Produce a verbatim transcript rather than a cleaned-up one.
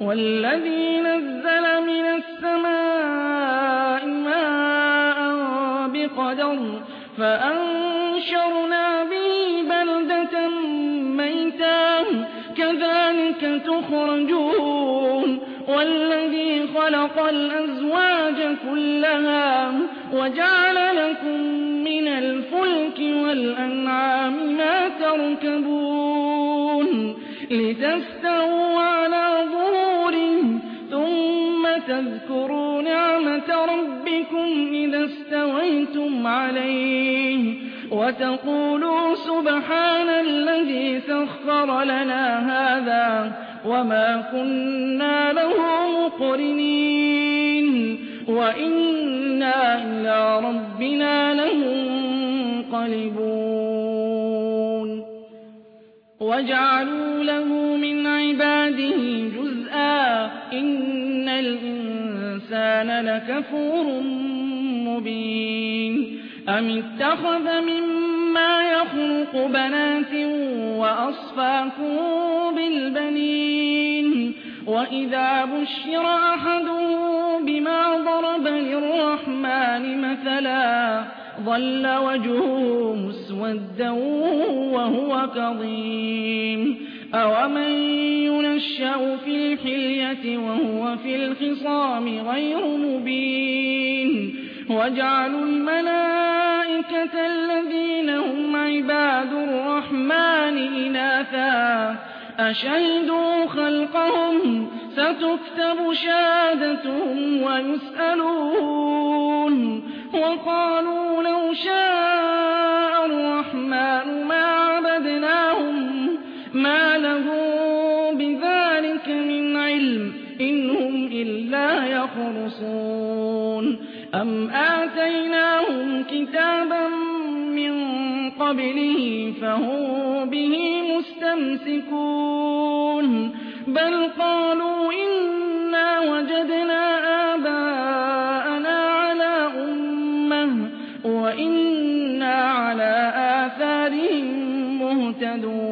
وَالَّذِي نَزَّلَ مِنَ السَّمَاءِ مَاءً بِقَدَرٍ فَأَنشَرْنَا بِهِ بَلْدَةً مَّيْتًا كَذَٰلِكَ تُخْرَجُونَ وَالَّذِي خَلَقَ الْأَزْوَاجَ كُلَّهَا وَجَعَلَ لَكُم مِّنَ الْفُلْكِ وَالْأَنْعَامِ مَا تَرْكَبُونَ لِتَسْتَوُوا عَلَىٰ ظُهُورِهِ ثُمَّ تَذْكُرُوا نِعْمَةَ رَبِّكُمْ إِذَا اسْتَوَيْتُمْ عَلَيْهِ وَتَقُولُوا سُبْحَانَ الَّذِي سَخَّرَ لَنَا هَٰذَا وَمَا كُنَّا لَهُ مُقْرِنِينَ وَإِنَّا إِلَىٰ رَبِّنَا لَمُنقَلِبُونَ وَجَعَلُوا لَهُ مِنْ عِبَادِهِ جُزْءًا إِنَّ الْإِنسَانَ لَكَفُورٌ مُّبِينٌ أَمِ اتَّخَذَ مِمَّا يَخْلُقُ بَنَاتٍ وَأَصْفَاكُم بِالْبَنِينَ وَإِذَا بُشِّرَ أَحَدُهُم بِمَا ضَرَبَ لِلرَّحْمَٰنِ مَثَلًا ظَلَّ وَجْهُهُ مُسْوَدًّا وَهُوَ كَظِيمٌ أَوَمَن يُنَشَّأُ فِي الْحِلْيَةِ وَهُوَ فِي الْخِصَامِ غَيْرُ مُبِينٍ وَجَعَلُوا الْمَلَائِكَةَ الَّذِينَ هُمْ عِبَادُ الرَّحْمَٰنِ إِنَاثًا أَشَهِدُوا خَلْقَهُمْ سَتُكْتَبُ شَهَادَتُهُمْ وَيُسْأَلُونَ وَقَالُوا لَوْ شَاءَ الرَّحْمَٰنُ مَا عَبَدْنَاهُم مَّا لَهُم بِذَٰلِكَ مِنْ عِلْمٍ إِنْ هُمْ إِلَّا يَخْرُصُونَ أَمْ آتَيْنَاهُمْ كِتَابًا مِّن قَبْلِهِ فَهُم بِهِ مُسْتَمْسِكُونَ بَلْ قَالُوا إِنَّا وَجَدْنَا آبَاءَنَا عَلَىٰ أُمَّةٍ وَإِنَّا عَلَىٰ آثَارِهِم مُّهْتَدُونَ